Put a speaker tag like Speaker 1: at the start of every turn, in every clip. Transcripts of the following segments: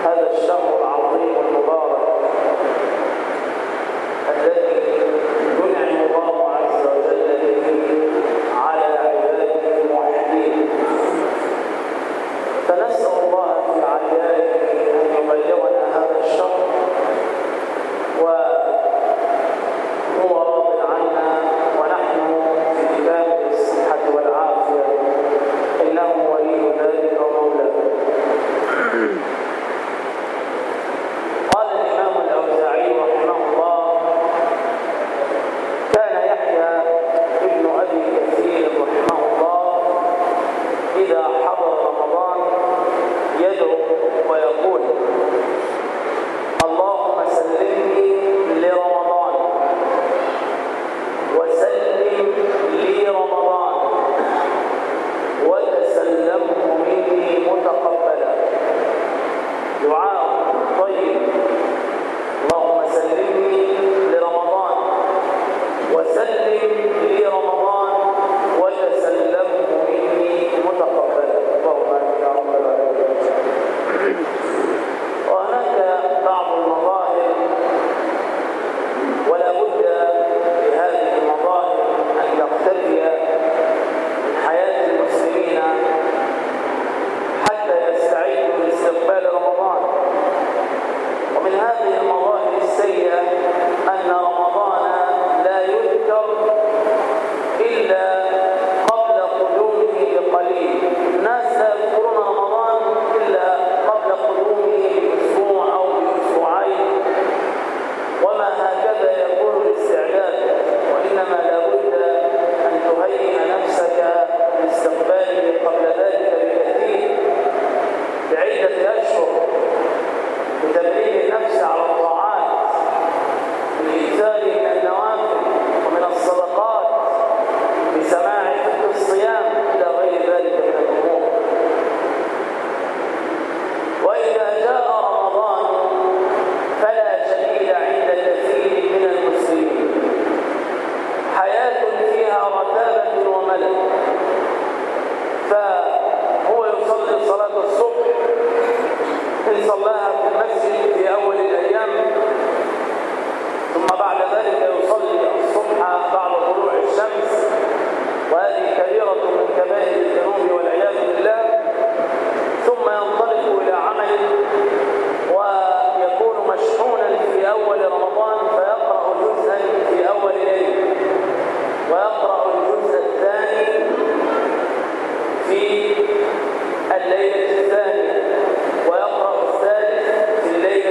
Speaker 1: هذا الشهر العظيم المبارك الذي ينعم الله عز وجل به على عباده الموحدين، فنسأل الله في عليائه أن يبلغنا هذا الشهر وهو راض عنا ونحن في كامل الصحة والعافية، إنه ولي ذلك ومولاه. قال الإمام الأوزاعي رحمه الله: كان يحيى ابن أبي كثير رحمه الله إذا حضر رمضان يدعو ويقول: اللهم سلمني لرمضان وسلم لي رمضان وتسلمه مني متقبلا. دعاء طيب: اللهم سلمني لرمضان وسلم لي رمضان وتسلمه مني متقبلا. اللهم امين يا رب العالمين. وهناك بعض المظاهر ولا بد لهذه المظاهر ان تختفي من حياه المسلمين حتى يستعدوا لاستقبال رمضان. ومن هذه المظاهر السيئه ان رمضان لا يذكر الا قبل قدومه بقليل. الناس لا يذكرون رمضان الا قبل قدومه باسبوع او باسبوعين، وما هكذا يكون الاستعداد، وانما لا بد ان تهيئ نفسك لاستقباله قبل ذلك بكثير، بعده اشهر، بتمرين النفس على الطاعات، بالاكثار من النوافل ومن الصدقات، بسماع فقه الصيام الى غير ذلك من الامور. واذا جاء رمضان فلا جديد عند كثير من المسلمين، حياه فيها رتابه وملل، فهو يصلي صلاه الصبح إن صلاها في المسجد في أول الأيام، ثم بعد ذلك يصلي الصبح بعد طلوع الشمس، وهذه كبيرة من كبائر الذنوب والعياذ بالله، ثم ينطلق إلى عمله ويكون مشحونا في أول رمضان فيقرأ جزءا في أول ليلة، ويقرأ الجزء الثاني في الليلة الثانية، ويقرأ الثالث في الليلة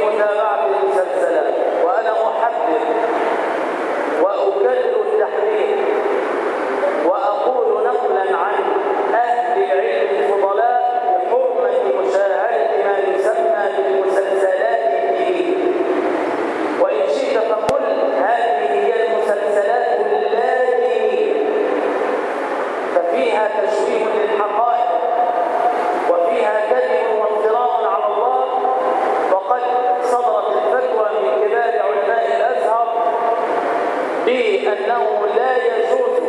Speaker 1: متابعة المسلسلات، وأنا أحذر وأكرر التحذير وأقول نقلا عن أهل العلم الفضلاء بحرمة مشاهدة ما يسمى بالمسلسلات الدينية. وإن شئت فقل هذه هي المسلسلات اللادينية، ففيها تشويه للحقائق وفيها كذب وافتراء على الله. وقد صدرت الفتوى من كبار علماء الأزهر بأنه لا يجوز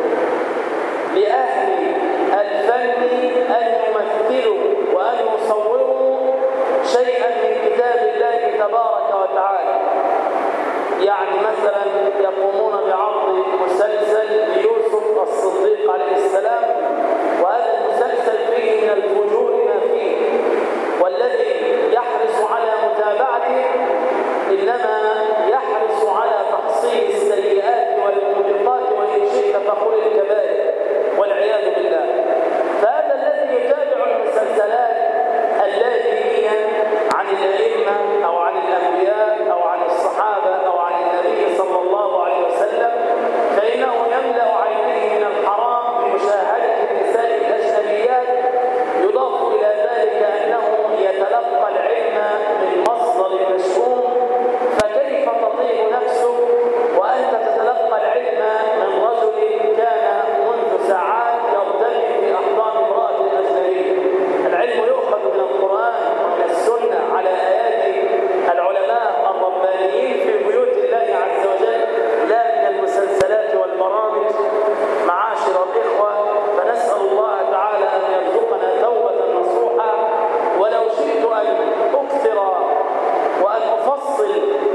Speaker 1: لأهل الفن أن يمثلوا وأن يصوروا شيئا من كتاب الله تبارك وتعالى. يعني مثلا يقومون بعرض مسلسل ليوسف الصديق عليه السلام، وهذا المسلسل فيه من الفجور ما فيه، والذي يحرص على متابعته إنما يحرص على تحصيل السيئات والموبقات، وإن شئت فقل الكبائر والعياذ بالله. فهذا الذي يتابع المسلسلات اللادينية عن الأئمة أو عن الأنبياء أو عن الصحابة أو عن النبي صلى الله عليه وسلم، فإنه يملأ عينيه من الحرام بمشاهدة النساء الأجنبيات، يضاف إلى ذلك أنه يتلقى العلم من مصدر مشؤوم. فكيف تطيب نفسك وأنت تتلقى العلم من رجل كان منذ ساعات يرتمي في أحضان امرأة أجنبية؟ العلم يؤخذ من القرآن ومن السنة على أيادي العلماء الربانيين في بيوت الله عز وجل، لا من المسلسلات والبرامج. معاشر الإخوة، فنسأل الله تعالى أن يرزقنا توبة نصوحة. ولو شئت أن أكثر وأن أفصل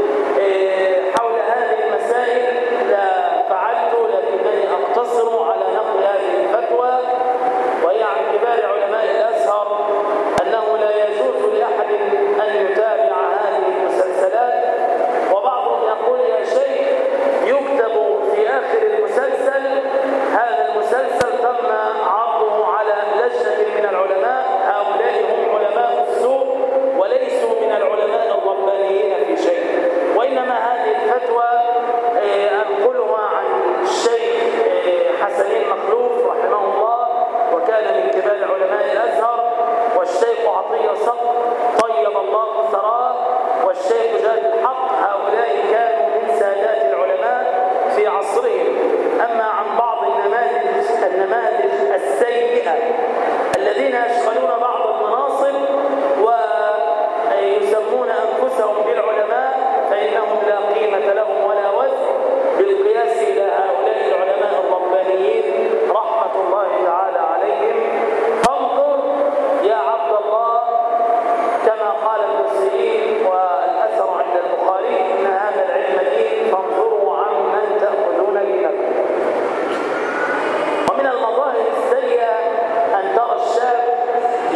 Speaker 1: حول هذه المسائل لفعلت، لكنني أقتصر على نقل هذه الفتوى، وهي عن كبار علماء الأزهر أنه لا يجوز لأحد أن يتابع هذه المسلسلات. وبعضهم يقول يا شيخ يكتب في آخر المسلسل هذا المسلسل تم عرضه على لجنة من العلماء، هؤلاء هم علماء السوء وليسوا من العلماء الربانيين في شيء. وإنما هذه الفتوى أنقلها عن الشيخ حسنين مخلوف رحمه الله، وكان من كبار علماء الأزهر، والشيخ عطية صقر طيب الله ثراه، والشيخ جاد الحق. هؤلاء كانوا من سادات العلماء في عصرهم. أما عن بعض النماذج السيئة الذين يشغلون بعض المناصب ويسمون أنفسهم بالعلماء، فإنهم لا قيمة لهم ولا وزن بالقياس إلى هؤلاء العلماء الربانيين رحمة الله تعالى عليهم. فانظر يا عبد الله كما قال المسلمين، والأثر عند البخاري إن هذا العلم دين فانظروا عمن تأخذون دينكم. ومن المظاهر السيئة أن ترى الشاب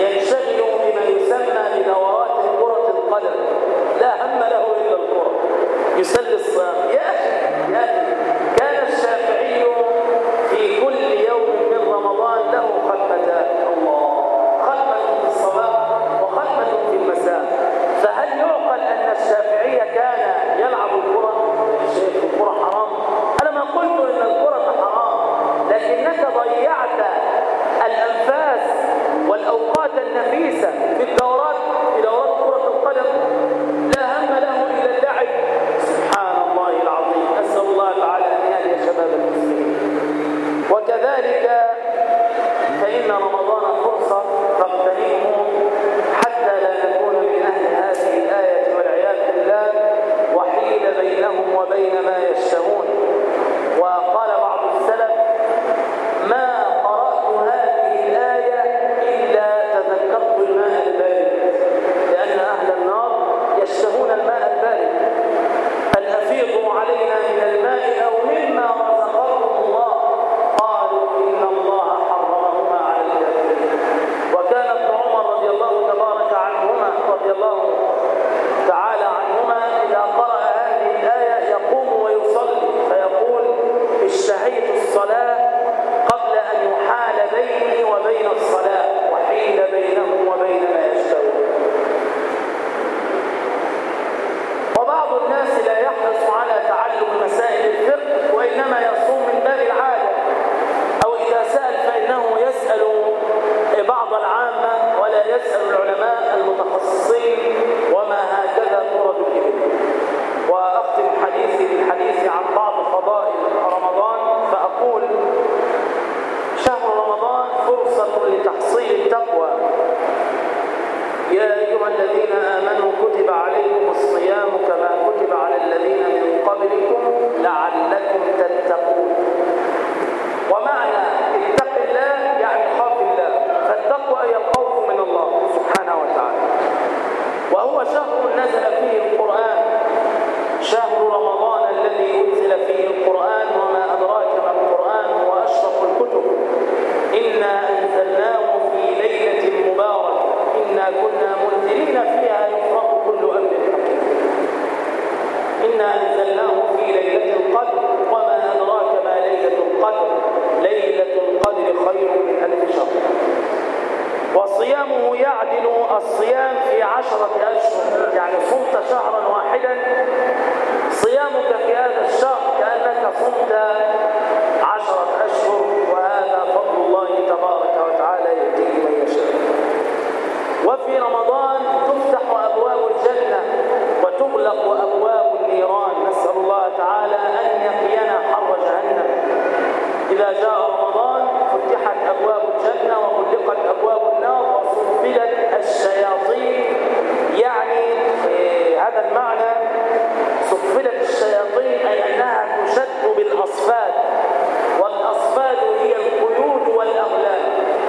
Speaker 1: أيها الذين آمنوا كتب عليكم الصيام كما كتب على الذين من قبلكم لعلكم تتقون. ومعنى اتق الله يعني خاف الله، فالتقوى هي الخوف من الله سبحانه وتعالى. وهو شهر نزل فيه القرآن، شهر رمضان الذي أنزل فيه القرآن، وما أدراك ما القرآن، هو أشرف الكتب. إنا أنزلناه في ليلة مباركة إنا كنا منذرين فيها يفرق كل أمر حكيم. إنا أنزلناه في ليلة القدر، وما أدراك ما ليلة القدر، ليلة القدر خير من 1000 شهر. وصيامه يعدل الصيام في 10 أشهر، يعني صمت شهرا واحدا صيامك في هذا الشهر كأنك صمت 10 أشهر، وهذا فضل الله تبارك وتعالى يهديه من يشاء. وفي رمضان تفتح أبواب الجنة وتغلق أبواب النيران، نسأل الله تعالى أن يقينا حر جهنم. إذا جاء رمضان فتحت أبواب الجنة وغلقت أبواب النار وصفلت الشياطين، يعني هذا المعنى صفلت الشياطين أي أنها تشد بالأصفاد، والأصفاد هي القيود والأغلال،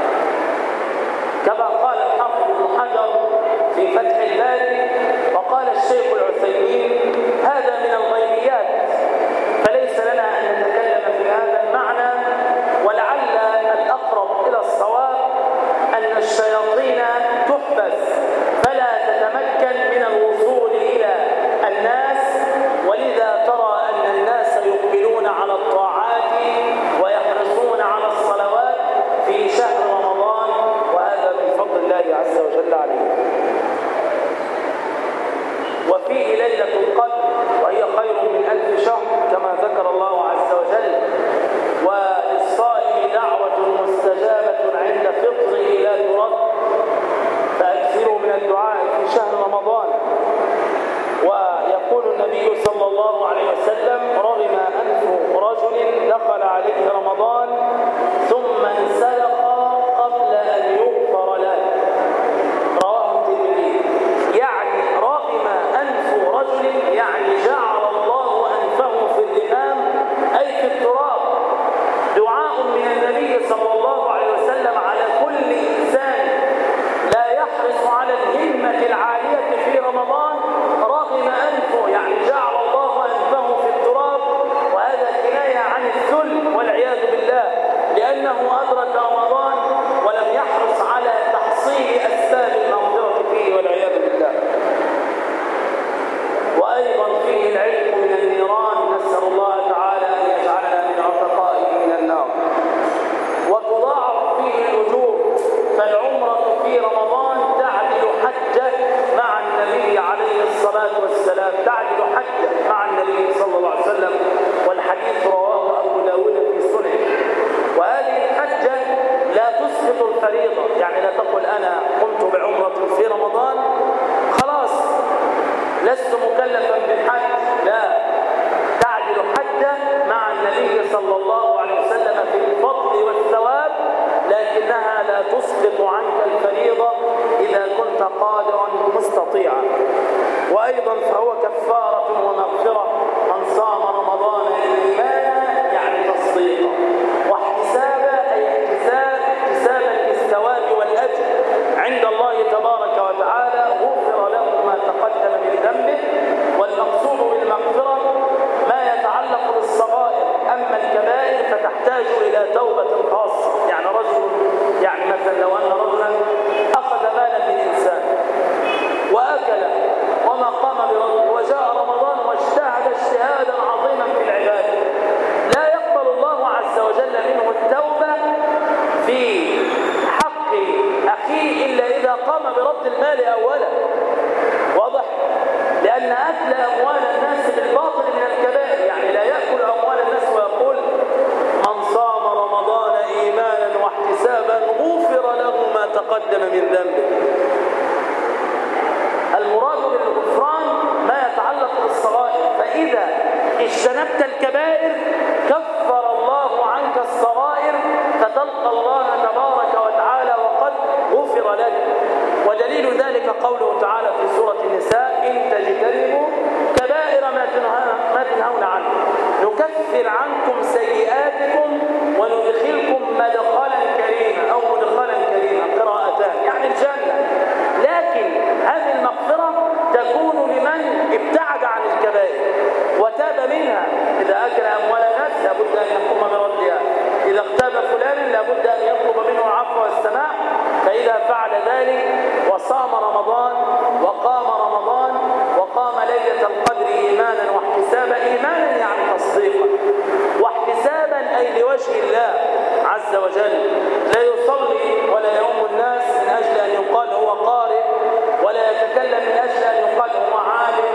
Speaker 1: كما قال الحافظ ابن حجر في فتح الباري. وقال الشيخ العثيمين هذا من الغيبيات، فليس لنا أن نتكلم في هذا المعنى، ولعل الأقرب إلى الصواب أن الشياطين تحبس فلا تتمكن من الوصول إلى الناس، ولذا ترى أن الناس يقبلون على الطاعات ويحرصون على الصلوات في شهر رمضان، وهذا من فضل الله عز وجل عليه. وفيه ليلة القدر وهي خير من 1000 شهر كما ذكر الله عز وجل. وللصائم دعوة مستجابة عند فطره لا ترد، فأكثروا من الدعاء في شهر رمضان. ويقول النبي صلى الله عليه وسلم رغم أنف رجل دخل عليه رمضان ثم انسلخ قبل أن يغفر له، رواه الترمذي. يعني رغم أنف رجل يعني جعل الله أنفه في الرمام أي في التراب. دعاء من النبي صلى الله عليه وسلم على كل إنسان لا يحرص على الهمة العالية في رمضان، رغم أنفه يعني جعل الله أنفه في التراب، وهذا كناية عن الذل والعياذ بالله، لأنه أدرك رمضان ولم يحرص على تحصيل أسباب المغفرة فيه والعياذ بالله. وأيضا فيه العلم من النيران، نسأل الله تعالى أن يجعلنا من عتقائه من النار. وتضاعف فيه الأجور، فالعمرة في رمضان تعدل حجة مع النبي عليه الصلاة والسلام، تعدل حجة مع النبي صلى الله عليه وسلم، والحديث رواه أبو داود في سننه. وهذه الحجة لا تسقط الفريضة، يعني لا تقل أنا قمت بعمرة في رمضان خلاص لست مكلفا بالحج، لا، تعدل حجة مع النبي صلى الله عليه وسلم في الفضل والثواب، لكنها لا تسقط عنك الفريضة إذا كنت قادرا مستطيعا. وأيضا فهو كفارة ومغفرة من صام رمضان إيمانا يعني تصديقا، واحتسابا أي احتسابا للثواب والأجر عند الله تبارك وتعالى، غفر له ما تقدم من ذنبه. والمقصود بالمغفرة ما يتعلق بالصغائر، أما الكبائر فتحتاج إلى توبة خاصة. يعني مثلا لو أن رجلا أخذ مالا من إنسان وأكل وما قام برده، وجاء رمضان واجتهد اجتهادا عظيما في العبادة، نكفر عنكم سيئاتكم وندخلكم مدخلا كريما أو مدخلا كريما، قراءتان يعني الجنة. لكن هذه المغفرة تكون لمن ابتعد عن الكبائر وتاب منها. إذا أكل أموال الناس لابد أن يقوم بردها، إذا اغتاب فلانا لابد أن يطلب منه العفو والسماح. فإذا فعل ذلك وصام رمضان وقام رمضان وقام ليلة القدر إيمانا واحتسابا، إيمانا يعني تصديقا، واحتسابا أي لوجه الله عز وجل، لا يصلي ولا يؤم الناس من أجل أن يقال هو قارئ، ولا يتكلم من أجل أن يقال هو عالم